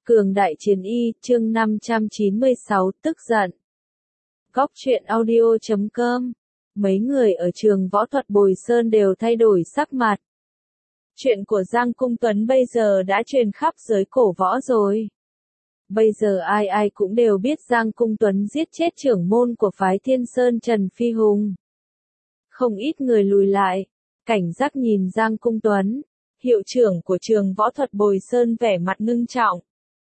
Cường đại chiến y, chương 596, tức giận. Góc truyện audio.com. Mấy người ở trường võ thuật Bồi Sơn đều thay đổi sắc mặt. Chuyện của Giang Cung Tuấn bây giờ đã truyền khắp giới cổ võ rồi. Bây giờ ai ai cũng đều biết Giang Cung Tuấn giết chết trưởng môn của phái Thiên Sơn Trần Phi Hùng. Không ít người lùi lại, cảnh giác nhìn Giang Cung Tuấn, hiệu trưởng của trường võ thuật Bồi Sơn vẻ mặt ngưng trọng.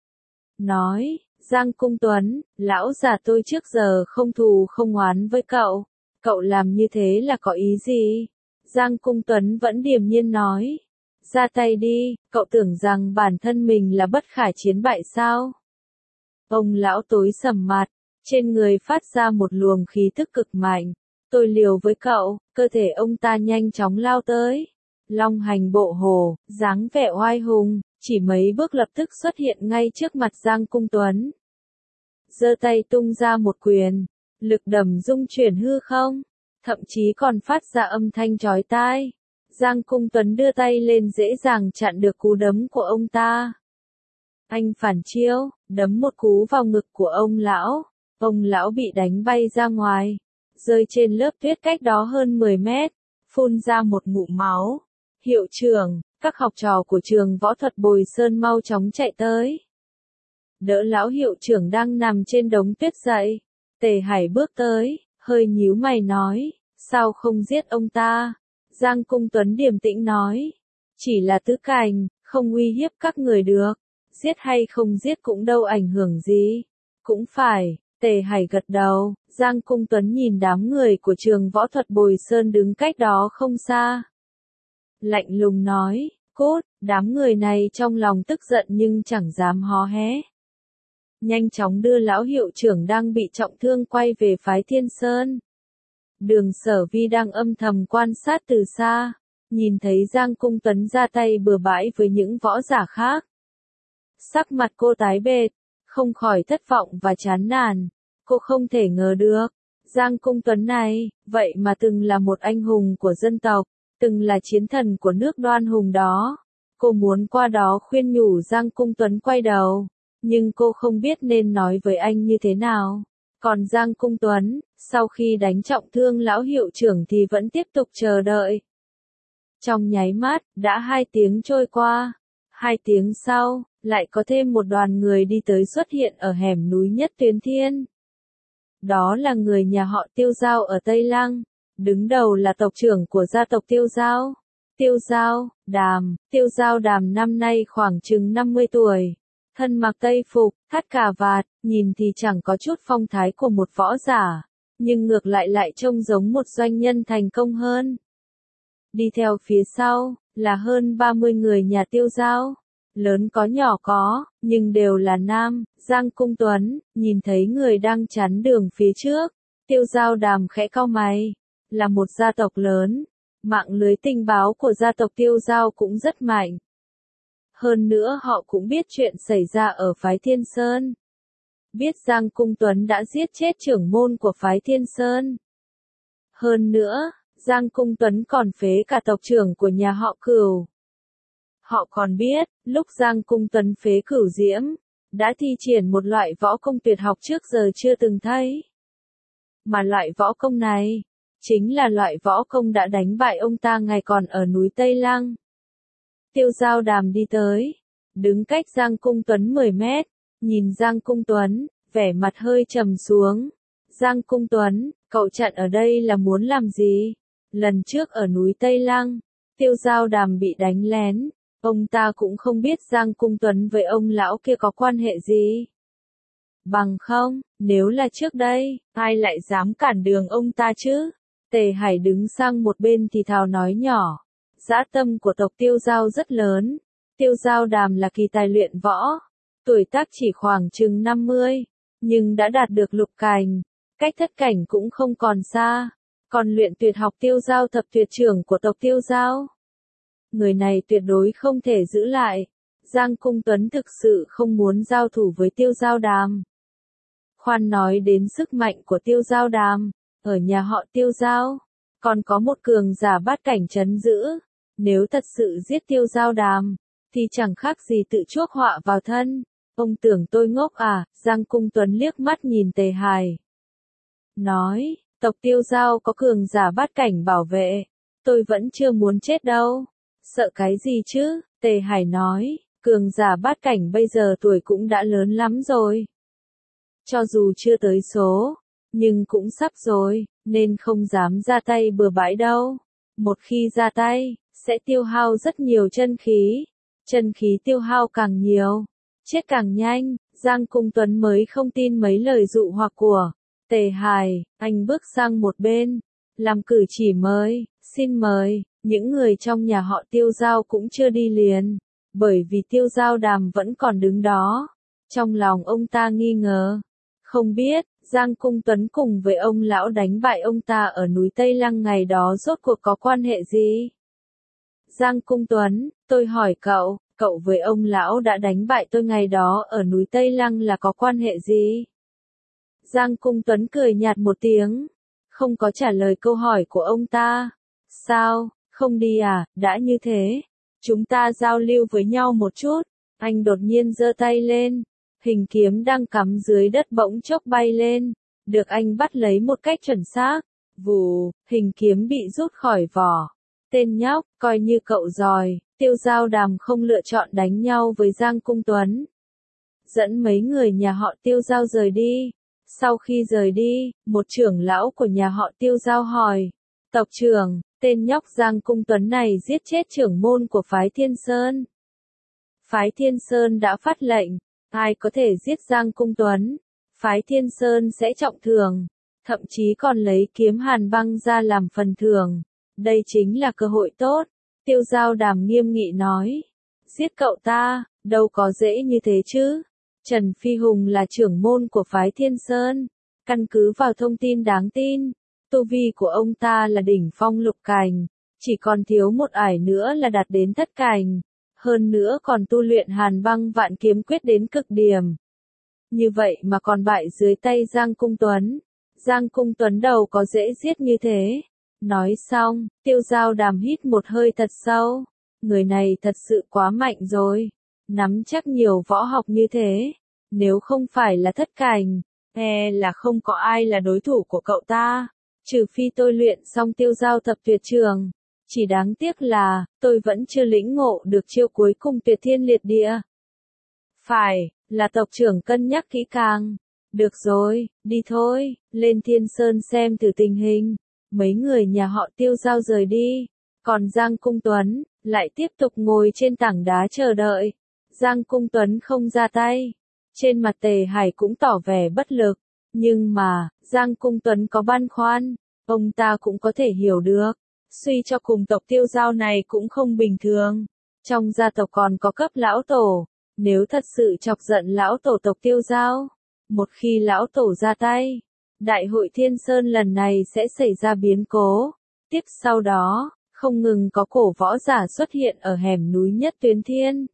Nói, Giang Cung Tuấn, lão già tôi trước giờ không thù không oán với cậu làm như thế là có ý gì? Giang Cung Tuấn vẫn điềm nhiên nói, ra tay đi, cậu tưởng rằng bản thân mình là bất khả chiến bại sao? Ông lão tối sầm mặt, trên người phát ra một luồng khí tức cực mạnh, tôi liều với cậu, cơ thể ông ta nhanh chóng lao tới. Long hành bộ hồ, dáng vẻ oai hùng, chỉ mấy bước lập tức xuất hiện ngay trước mặt Giang Cung Tuấn. Giơ tay tung ra một quyền, lực đầm rung chuyển hư không, thậm chí còn phát ra âm thanh chói tai. Giang Cung Tuấn đưa tay lên dễ dàng chặn được cú đấm của ông ta. Anh phản chiêu, đấm một cú vào ngực của ông lão bị đánh bay ra ngoài, rơi trên lớp tuyết cách đó hơn 10 mét, phun ra một ngụm máu. Hiệu trưởng, các học trò của trường võ thuật Bồi Sơn mau chóng chạy tới. Đỡ lão hiệu trưởng đang nằm trên đống tuyết dậy. Tề Hải bước tới, hơi nhíu mày nói, sao không giết ông ta? Giang Cung Tuấn điềm tĩnh nói, chỉ là tứ cảnh, không uy hiếp các người được, giết hay không giết cũng đâu ảnh hưởng gì. Cũng phải, Tề Hải gật đầu. Giang Cung Tuấn nhìn đám người của trường võ thuật Bồi Sơn đứng cách đó không xa. Lạnh lùng nói, cốt, đám người này trong lòng tức giận nhưng chẳng dám hó hé. Nhanh chóng đưa lão hiệu trưởng đang bị trọng thương quay về phái Thiên Sơn. Đường Sở Vi đang âm thầm quan sát từ xa, nhìn thấy Giang Cung Tuấn ra tay bừa bãi với những võ giả khác. Sắc mặt cô tái bệt, không khỏi thất vọng và chán nản. Cô không thể ngờ được, Giang Cung Tuấn này, vậy mà từng là một anh hùng của dân tộc, từng là chiến thần của nước Đoan Hùng đó. Cô muốn qua đó khuyên nhủ Giang Cung Tuấn quay đầu, nhưng cô không biết nên nói với anh như thế nào. Còn Giang Cung Tuấn, sau khi đánh trọng thương lão hiệu trưởng thì vẫn tiếp tục chờ đợi. Trong nháy mắt, đã 2 tiếng trôi qua. 2 tiếng sau, lại có thêm một đoàn người đi tới xuất hiện ở hẻm núi Nhất Tuyến Thiên. Đó là người nhà họ Tiêu Giao ở Tây Lăng. Đứng đầu là tộc trưởng của gia tộc Tiêu Giao. Tiêu Giao Đàm năm nay khoảng chừng 50 tuổi. Thân mặc tây phục, thắt cà vạt, nhìn thì chẳng có chút phong thái của một võ giả, nhưng ngược lại trông giống một doanh nhân thành công hơn. Đi theo phía sau, là hơn 30 người nhà Tiêu Giao. Lớn có nhỏ có, nhưng đều là nam. Giang Cung Tuấn, nhìn thấy người đang chắn đường phía trước. Tiêu Giao Đàm khẽ cau mày. Là một gia tộc lớn, mạng lưới tình báo của gia tộc Tiêu Giao cũng rất mạnh. Hơn nữa họ cũng biết chuyện xảy ra ở phái Thiên Sơn. Biết Giang Cung Tuấn đã giết chết trưởng môn của phái Thiên Sơn. Hơn nữa, Giang Cung Tuấn còn phế cả tộc trưởng của nhà họ Cửu. Họ còn biết, lúc Giang Cung Tuấn phế Cửu Diễm, đã thi triển một loại võ công tuyệt học trước giờ chưa từng thấy. Mà loại võ công này, chính là loại võ công đã đánh bại ông ta ngày còn ở núi Tây Lăng. Tiêu Giao Đàm đi tới, đứng cách Giang Cung Tuấn 10 mét, nhìn Giang Cung Tuấn, vẻ mặt hơi trầm xuống. Giang Cung Tuấn, cậu chặn ở đây là muốn làm gì? Lần trước ở núi Tây Lăng, Tiêu Giao Đàm bị đánh lén, ông ta cũng không biết Giang Cung Tuấn với ông lão kia có quan hệ gì. Bằng không, nếu là trước đây, ai lại dám cản đường ông ta chứ? Tề Hải đứng sang một bên thì thào nói nhỏ. Dã tâm của tộc Tiêu Giao rất lớn. Tiêu Giao Đàm là kỳ tài luyện võ. Tuổi tác chỉ khoảng chừng 50. Nhưng đã đạt được lục cảnh. Cách thất cảnh cũng không còn xa. Còn luyện tuyệt học Tiêu Giao thập tuyệt trưởng của tộc Tiêu Giao. Người này tuyệt đối không thể giữ lại. Giang Cung Tuấn thực sự không muốn giao thủ với Tiêu Giao Đàm. Khoan nói đến sức mạnh của Tiêu Giao Đàm. Ở nhà họ Tiêu Giao, còn có một cường giả bát cảnh trấn giữ. Nếu thật sự giết Tiêu Giao Đàm, thì chẳng khác gì tự chuốc họa vào thân. Ông tưởng tôi ngốc à? Giang Cung Tuấn liếc mắt nhìn Tề Hải. Nói, tộc Tiêu Giao có cường giả bát cảnh bảo vệ. Tôi vẫn chưa muốn chết đâu. Sợ cái gì chứ? Tề Hải nói, cường giả bát cảnh bây giờ tuổi cũng đã lớn lắm rồi. Cho dù chưa tới số, nhưng cũng sắp rồi, nên không dám ra tay bừa bãi đâu. Một khi ra tay, sẽ tiêu hao rất nhiều chân khí. Chân khí tiêu hao càng nhiều, chết càng nhanh. Giang Cung Tuấn mới không tin mấy lời dụ hoặc của Tề Hải. Anh bước sang một bên, làm cử chỉ mời, xin mời. Những người trong nhà họ Tiêu Giao cũng chưa đi liền, bởi vì Tiêu Giao Đàm vẫn còn đứng đó. Trong lòng ông ta nghi ngờ, không biết Giang Cung Tuấn cùng với ông lão đánh bại ông ta ở núi Tây Lăng ngày đó rốt cuộc có quan hệ gì? Giang Cung Tuấn, tôi hỏi cậu, cậu với ông lão đã đánh bại tôi ngày đó ở núi Tây Lăng là có quan hệ gì? Giang Cung Tuấn cười nhạt một tiếng, không có trả lời câu hỏi của ông ta. Sao, không đi à? Đã như thế, chúng ta giao lưu với nhau một chút. Anh đột nhiên giơ tay lên, hình kiếm đang cắm dưới đất bỗng chốc bay lên, được anh bắt lấy một cách chuẩn xác. Vù, hình kiếm bị rút khỏi vỏ. Tên nhóc, coi như cậu giỏi. Tiêu Giao Đàm không lựa chọn đánh nhau với Giang Cung Tuấn, dẫn mấy người nhà họ Tiêu Giao rời đi. Sau khi rời đi, một trưởng lão của nhà họ Tiêu Giao hỏi, tộc trưởng, tên nhóc Giang Cung Tuấn này giết chết trưởng môn của phái Thiên Sơn. Phái Thiên Sơn đã phát lệnh, ai có thể giết Giang Cung Tuấn, phái Thiên Sơn sẽ trọng thưởng, thậm chí còn lấy kiếm hàn băng ra làm phần thưởng. Đây chính là cơ hội tốt. Tiêu Giao Đàm nghiêm nghị nói, giết cậu ta, đâu có dễ như thế chứ. Trần Phi Hùng là trưởng môn của phái Thiên Sơn. Căn cứ vào thông tin đáng tin, tu vi của ông ta là đỉnh phong lục cảnh, chỉ còn thiếu một ải nữa là đạt đến thất cảnh. Hơn nữa còn tu luyện hàn băng vạn kiếm quyết đến cực điểm. Như vậy mà còn bại dưới tay Giang Cung Tuấn. Giang Cung Tuấn đầu có dễ giết như thế. Nói xong, Tiêu Giao Đàm hít một hơi thật sâu. Người này thật sự quá mạnh rồi. Nắm chắc nhiều võ học như thế. Nếu không phải là thất cảnh, là không có ai là đối thủ của cậu ta. Trừ phi tôi luyện xong Tiêu Giao Thập Tuyệt Trường. Chỉ đáng tiếc là, tôi vẫn chưa lĩnh ngộ được chiêu cuối cùng Tuyệt Thiên Liệt Địa. Phải, là tộc trưởng cân nhắc kỹ càng. Được rồi, đi thôi, lên Thiên Sơn xem thử tình hình. Mấy người nhà họ Tiêu Giao rời đi. Còn Giang Cung Tuấn, lại tiếp tục ngồi trên tảng đá chờ đợi. Giang Cung Tuấn không ra tay. Trên mặt Tề Hải cũng tỏ vẻ bất lực. Nhưng mà, Giang Cung Tuấn có băn khoăn. Ông ta cũng có thể hiểu được. Suy cho cùng tộc Tiêu Giao này cũng không bình thường. Trong gia tộc còn có cấp lão tổ. Nếu thật sự chọc giận lão tổ tộc Tiêu Giao, một khi lão tổ ra tay, Đại hội Thiên Sơn lần này sẽ xảy ra biến cố. Tiếp sau đó, không ngừng có cổ võ giả xuất hiện ở hẻm núi Nhất Tuyến Thiên.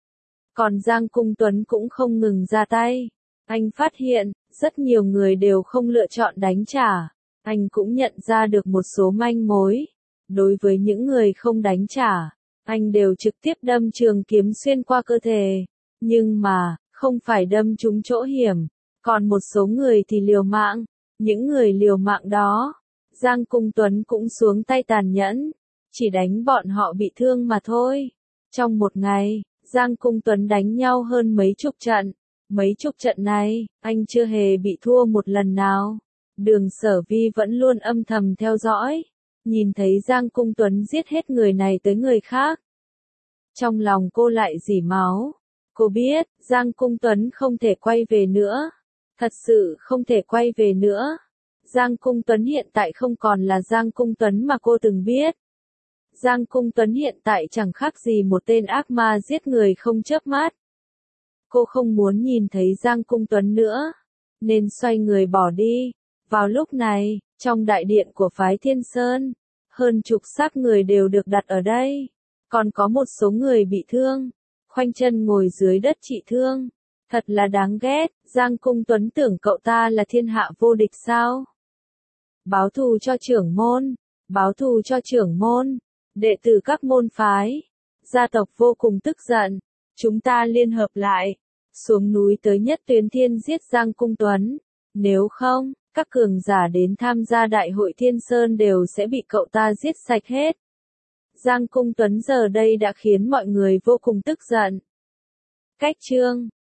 Còn Giang Cung Tuấn cũng không ngừng ra tay. Anh phát hiện, rất nhiều người đều không lựa chọn đánh trả. Anh cũng nhận ra được một số manh mối. Đối với những người không đánh trả, anh đều trực tiếp đâm trường kiếm xuyên qua cơ thể. Nhưng mà, không phải đâm trúng chỗ hiểm. Còn một số người thì liều mạng. Những người liều mạng đó, Giang Cung Tuấn cũng xuống tay tàn nhẫn. Chỉ đánh bọn họ bị thương mà thôi. Trong một ngày, Giang Cung Tuấn đánh nhau hơn mấy chục trận. Mấy chục trận này, anh chưa hề bị thua một lần nào. Đường Sở Vi vẫn luôn âm thầm theo dõi. Nhìn thấy Giang Cung Tuấn giết hết người này tới người khác. Trong lòng cô lại rỉ máu. Cô biết, Giang Cung Tuấn không thể quay về nữa. Thật sự không thể quay về nữa. Giang Cung Tuấn hiện tại không còn là Giang Cung Tuấn mà cô từng biết. Giang Cung Tuấn hiện tại chẳng khác gì một tên ác ma giết người không chớp mắt. Cô không muốn nhìn thấy Giang Cung Tuấn nữa, nên xoay người bỏ đi. Vào lúc này, trong đại điện của phái Thiên Sơn, hơn chục xác người đều được đặt ở đây. Còn có một số người bị thương, khoanh chân ngồi dưới đất trị thương. Thật là đáng ghét, Giang Cung Tuấn tưởng cậu ta là thiên hạ vô địch sao? Báo thù cho trưởng môn, báo thù cho trưởng môn, đệ tử các môn phái. Gia tộc vô cùng tức giận, chúng ta liên hợp lại, xuống núi tới Nhất Tuyến Thiên giết Giang Cung Tuấn. Nếu không, các cường giả đến tham gia đại hội Thiên Sơn đều sẽ bị cậu ta giết sạch hết. Giang Cung Tuấn giờ đây đã khiến mọi người vô cùng tức giận. Cách chương